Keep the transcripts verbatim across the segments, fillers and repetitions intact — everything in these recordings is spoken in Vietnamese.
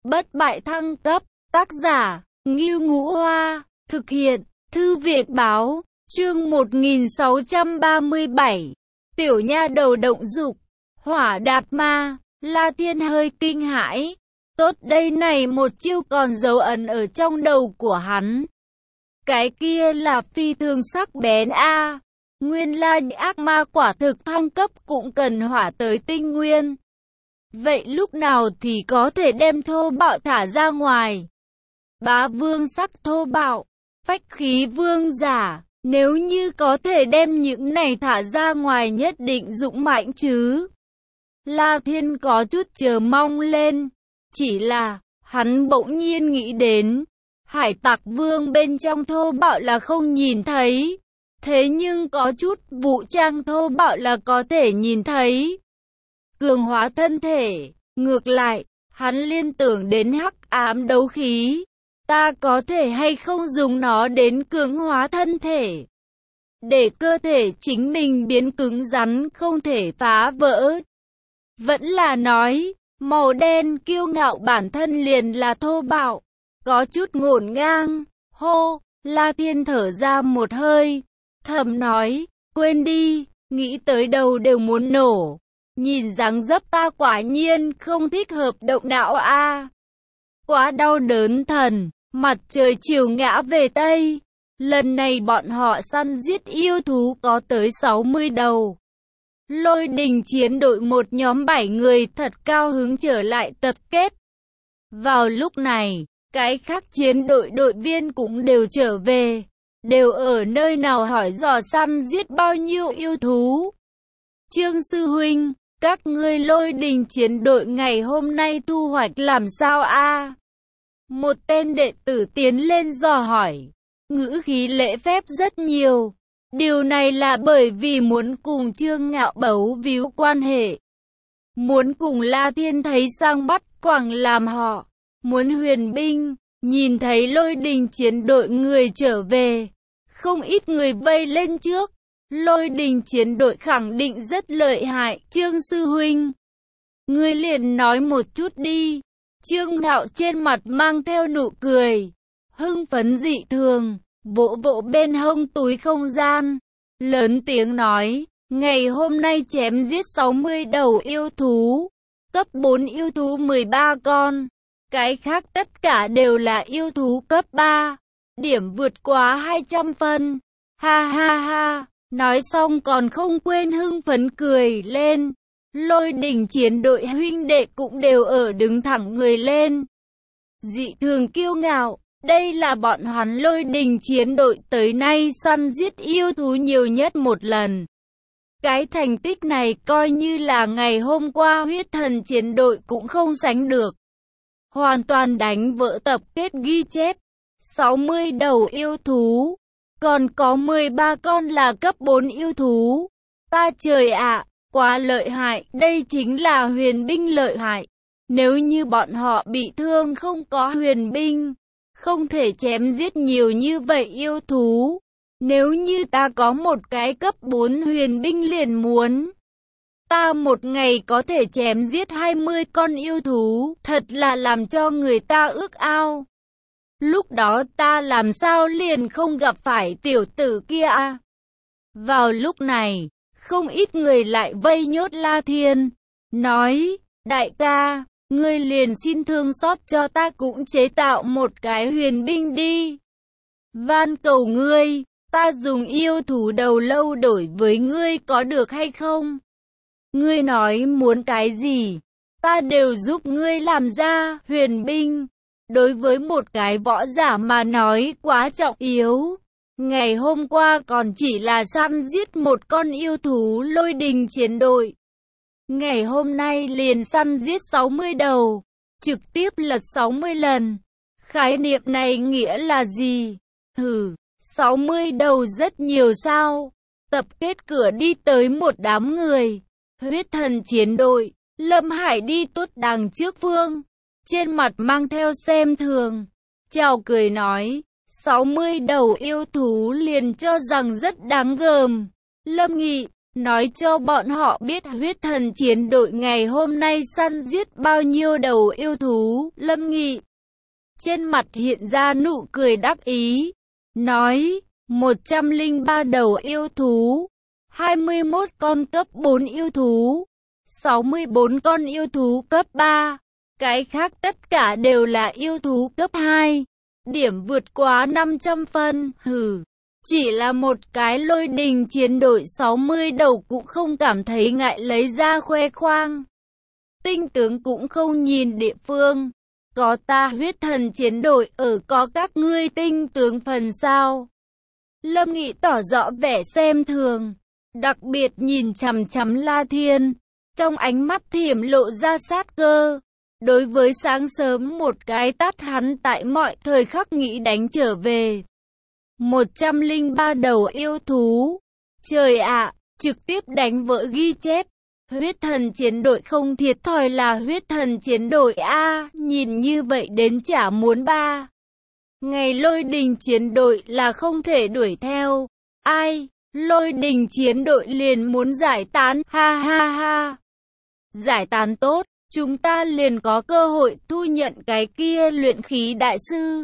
bất bại thăng cấp, tác giả, Ngưu Ngũ Hoa, thực hiện, Thư viện Báo, chương một nghìn sáu trăm ba mươi bảy, tiểu nha đầu động dục, hỏa đạt ma, La Thiên hơi kinh hãi, tốt đây này một chiêu còn dấu ấn ở trong đầu của hắn. Cái kia là phi thường sắc bén a. Nguyên lai ác ma quả thực thăng cấp cũng cần hỏa tới tinh nguyên. Vậy lúc nào thì có thể đem thô bạo thả ra ngoài? Bá vương sắc thô bạo, phách khí vương giả, nếu như có thể đem những này thả ra ngoài nhất định dũng mãnh chứ. La Thiên có chút chờ mong lên, chỉ là, hắn bỗng nhiên nghĩ đến, hải tặc vương bên trong thô bạo là không nhìn thấy, thế nhưng có chút vũ trang thô bạo là có thể nhìn thấy. Cường hóa thân thể, ngược lại, hắn liên tưởng đến hắc ám đấu khí, ta có thể hay không dùng nó đến cường hóa thân thể, để cơ thể chính mình biến cứng rắn không thể phá vỡ. Vẫn là nói, màu đen kiêu ngạo bản thân liền là thô bạo, có chút ngổn ngang. Hô, La Thiên thở ra một hơi, thầm nói, quên đi, nghĩ tới đầu đều muốn nổ. Nhìn dáng dấp ta quả nhiên không thích hợp động đạo a. Quá đau đớn thần, mặt trời chiều ngã về Tây. Lần này bọn họ săn giết yêu thú có tới sáu mươi đầu. Lôi đình chiến đội một nhóm bảy người thật cao hứng trở lại tập kết. Vào lúc này, cái khác chiến đội đội viên cũng đều trở về. Đều ở nơi nào hỏi dò săn giết bao nhiêu yêu thú. Trương sư huynh, các ngươi lôi đình chiến đội ngày hôm nay thu hoạch làm sao a? Một tên đệ tử tiến lên dò hỏi, ngữ khí lễ phép rất nhiều. Điều này là bởi vì muốn cùng Trương Ngạo bấu víu quan hệ. Muốn cùng La Thiên thấy sang bắt quảng làm họ. Muốn huyền binh, nhìn thấy lôi đình chiến đội người trở về. Không ít người vây lên trước. Lôi đình chiến đội khẳng định rất lợi hại. Trương sư huynh, ngươi liền nói một chút đi. Trương Ngạo trên mặt mang theo nụ cười, hưng phấn dị thường, vỗ vỗ bên hông túi không gian, lớn tiếng nói, ngày hôm nay chém giết sáu mươi đầu yêu thú, cấp bốn yêu thú mười ba con, cái khác tất cả đều là yêu thú cấp ba, điểm vượt quá hai trăm phân, ha ha ha, nói xong còn không quên hưng phấn cười lên. Lôi đỉnh chiến đội huynh đệ cũng đều ở đứng thẳng người lên, dị thường kiêu ngạo. Đây là bọn hắn lôi đình chiến đội tới nay săn giết yêu thú nhiều nhất một lần. Cái thành tích này coi như là ngày hôm qua huyết thần chiến đội cũng không sánh được. Hoàn toàn đánh vỡ tập kết ghi chép. sáu mươi đầu yêu thú, còn có mười ba con là cấp bốn yêu thú. Ta trời ạ, quá lợi hại, đây chính là huyền binh lợi hại. Nếu như bọn họ bị thương không có huyền binh, không thể chém giết nhiều như vậy yêu thú. Nếu như ta có một cái cấp bốn huyền binh liền muốn. Ta một ngày có thể chém giết hai mươi con yêu thú, thật là làm cho người ta ước ao. Lúc đó ta làm sao liền không gặp phải tiểu tử kia à? Vào lúc này, không ít người lại vây nhốt La Thiên, nói, đại ca, ngươi liền xin thương xót cho ta cũng chế tạo một cái huyền binh đi. Van cầu ngươi, ta dùng yêu thú đầu lâu đổi với ngươi có được hay không? Ngươi nói muốn cái gì, ta đều giúp ngươi làm ra. Huyền binh, đối với một cái võ giả mà nói quá trọng yếu. Ngày hôm qua còn chỉ là săn giết một con yêu thú lôi đình chiến đội. Ngày hôm nay liền săn giết sáu mươi đầu, trực tiếp lật sáu mươi lần. Khái niệm này nghĩa là gì? Hừ, sáu mươi đầu rất nhiều sao? Tập kết cửa đi tới một đám người. Huyết thần chiến đội, Lâm Hải đi tốt đằng trước vương, trên mặt mang theo xem thường, chào cười nói, sáu mươi đầu yêu thú liền cho rằng rất đáng gờm. Lâm Nghị, nói cho bọn họ biết huyết thần chiến đội ngày hôm nay săn giết bao nhiêu đầu yêu thú. Lâm Nghị trên mặt hiện ra nụ cười đắc ý, nói, một trăm lẻ ba đầu yêu thú, hai mươi mốt con cấp bốn yêu thú, sáu mươi bốn con yêu thú cấp ba, cái khác tất cả đều là yêu thú cấp hai. Điểm vượt quá năm trăm phân, hừ. Chỉ là một cái lôi đình chiến đội sáu mươi đầu cũng không cảm thấy ngại lấy ra khoe khoang. Tinh tướng cũng không nhìn địa phương. Có ta huyết thần chiến đội ở có các ngươi tinh tướng phần sao. Lâm Nghị tỏ rõ vẻ xem thường. Đặc biệt nhìn chằm chằm La Thiên. Trong ánh mắt thiểm lộ ra sát cơ. Đối với sáng sớm một cái tát hắn tại mọi thời khắc nghĩ đánh trở về. một trăm lẻ ba đầu yêu thú. Trời ạ, trực tiếp đánh vỡ ghi chép. Huyết thần chiến đội không thiệt thòi là huyết thần chiến đội A, nhìn như vậy đến chả muốn ba. Ngày lôi đình chiến đội là không thể đuổi theo. Ai, lôi đình chiến đội liền muốn giải tán, ha ha ha. Giải tán tốt, chúng ta liền có cơ hội thu nhận cái kia luyện khí đại sư.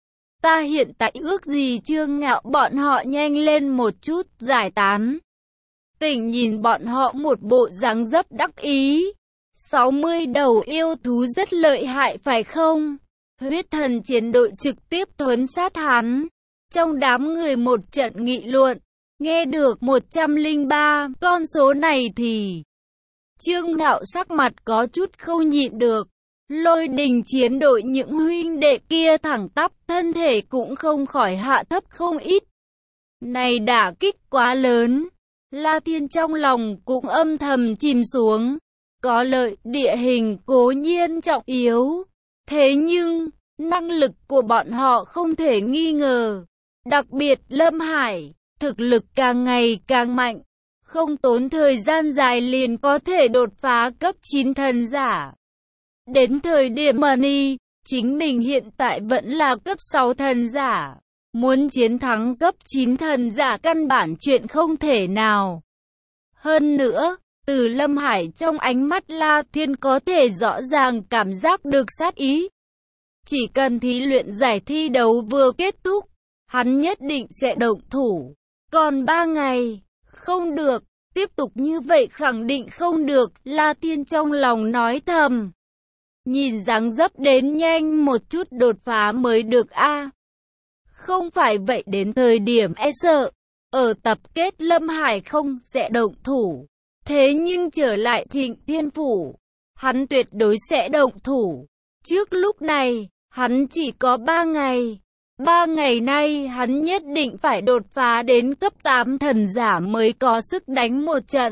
Ta hiện tại ước gì Trương Ngạo bọn họ nhanh lên một chút, giải tán. Tỉnh nhìn bọn họ một bộ dáng dấp đắc ý. sáu mươi đầu yêu thú rất lợi hại phải không? Huyết thần chiến đội trực tiếp thuấn sát hắn. Trong đám người một trận nghị luận. Nghe được một trăm lẻ ba con số này thì Trương Ngạo sắc mặt có chút không nhịn được. Lôi đình chiến đội những huynh đệ kia thẳng tắp, thân thể cũng không khỏi hạ thấp không ít. Này đả kích quá lớn. La Thiên trong lòng cũng âm thầm chìm xuống. Có lợi, địa hình cố nhiên trọng yếu. Thế nhưng, năng lực của bọn họ không thể nghi ngờ. Đặc biệt Lâm Hải, thực lực càng ngày càng mạnh. Không tốn thời gian dài liền có thể đột phá cấp chín thần giả. Đến thời điểm Money, chính mình hiện tại vẫn là cấp sáu thần giả. Muốn chiến thắng cấp chín thần giả căn bản chuyện không thể nào. Hơn nữa, từ Lâm Hải trong ánh mắt La Thiên có thể rõ ràng cảm giác được sát ý. Chỉ cần thí luyện giải thi đấu vừa kết thúc, hắn nhất định sẽ động thủ. Còn ba ngày, không được, tiếp tục như vậy khẳng định không được, La Thiên trong lòng nói thầm. Nhìn dáng dấp đến nhanh một chút đột phá mới được a. Không phải vậy đến thời điểm e sợ, ở tập kết Lâm Hải không sẽ động thủ. Thế nhưng trở lại Thịnh Thiên Phủ, hắn tuyệt đối sẽ động thủ. Trước lúc này, hắn chỉ có ba ngày. Ba ngày nay hắn nhất định phải đột phá đến cấp tám thần giả mới có sức đánh một trận.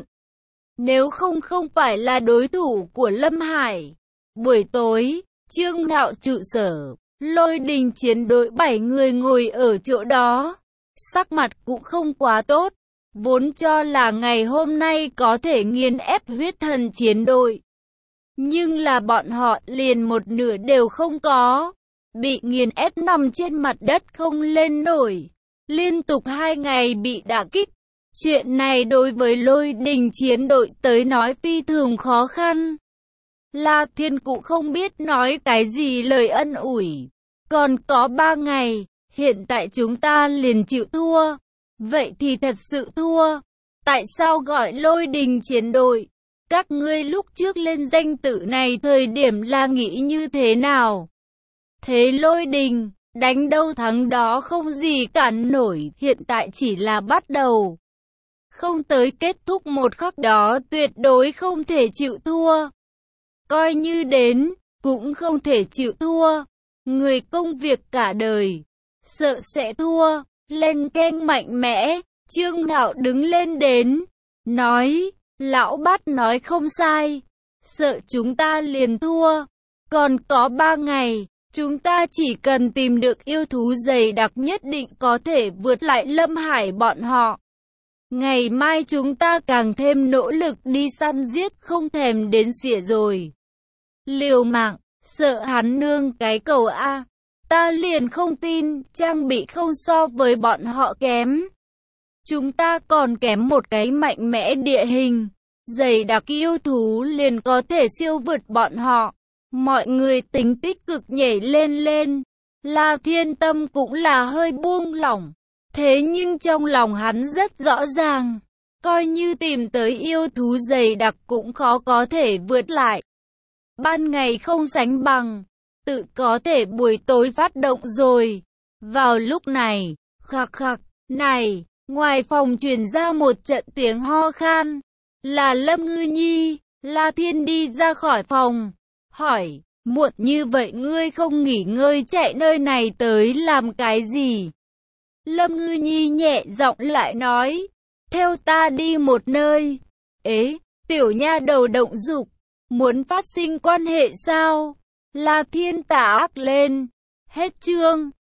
Nếu không không phải là đối thủ của Lâm Hải. Buổi tối, Trương Ngạo trụ sở, lôi đình chiến đội bảy người ngồi ở chỗ đó. Sắc mặt cũng không quá tốt, vốn cho là ngày hôm nay có thể nghiền ép huyết thần chiến đội. Nhưng là bọn họ liền một nửa đều không có, bị nghiền ép nằm trên mặt đất không lên nổi. Liên tục hai ngày bị đả kích. Chuyện này đối với lôi đình chiến đội tới nói phi thường khó khăn. La Thiên cũng không biết nói cái gì lời ân ủi. Còn có ba ngày, hiện tại chúng ta liền chịu thua. Vậy thì thật sự thua. Tại sao gọi lôi đình chiến đội? Các ngươi lúc trước lên danh tự này thời điểm là nghĩ như thế nào? Thế lôi đình, đánh đâu thắng đó không gì cản nổi, hiện tại chỉ là bắt đầu. Không tới kết thúc một khắc đó tuyệt đối không thể chịu thua. Coi như đến, cũng không thể chịu thua. Người công việc cả đời, sợ sẽ thua, lên keng mạnh mẽ. Trương Ngạo đứng lên đến, nói, lão bát nói không sai, sợ chúng ta liền thua. Còn có ba ngày, chúng ta chỉ cần tìm được yêu thú dày đặc nhất định có thể vượt lại Lâm Hải bọn họ. Ngày mai chúng ta càng thêm nỗ lực đi săn giết không thèm đến xỉa rồi. Liều mạng, sợ hắn nương cái cầu A. Ta liền không tin, trang bị không so với bọn họ kém. chúng ta còn kém một cái mạnh mẽ địa hình dày đặc yêu thú liền có thể siêu vượt bọn họ. Mọi người tính tích cực nhảy lên lên. La Thiên Tâm cũng là hơi buông lỏng. Thế nhưng trong lòng hắn rất rõ ràng, coi như tìm tới yêu thú dày đặc cũng khó có thể vượt lại. Ban ngày không sánh bằng, tự có thể buổi tối phát động rồi. Vào lúc này, khạc khạc, này, ngoài phòng truyền ra một trận tiếng ho khan. Là Lâm Ngư Nhi. La Thiên đi ra khỏi phòng, hỏi, muộn như vậy ngươi không nghỉ ngơi chạy nơi này tới làm cái gì? Lâm Ngư Nhi nhẹ giọng lại nói, theo ta đi một nơi. Ế, tiểu nha đầu động dục, muốn phát sinh quan hệ sao? La Thiên tả ác lên. Hết chương.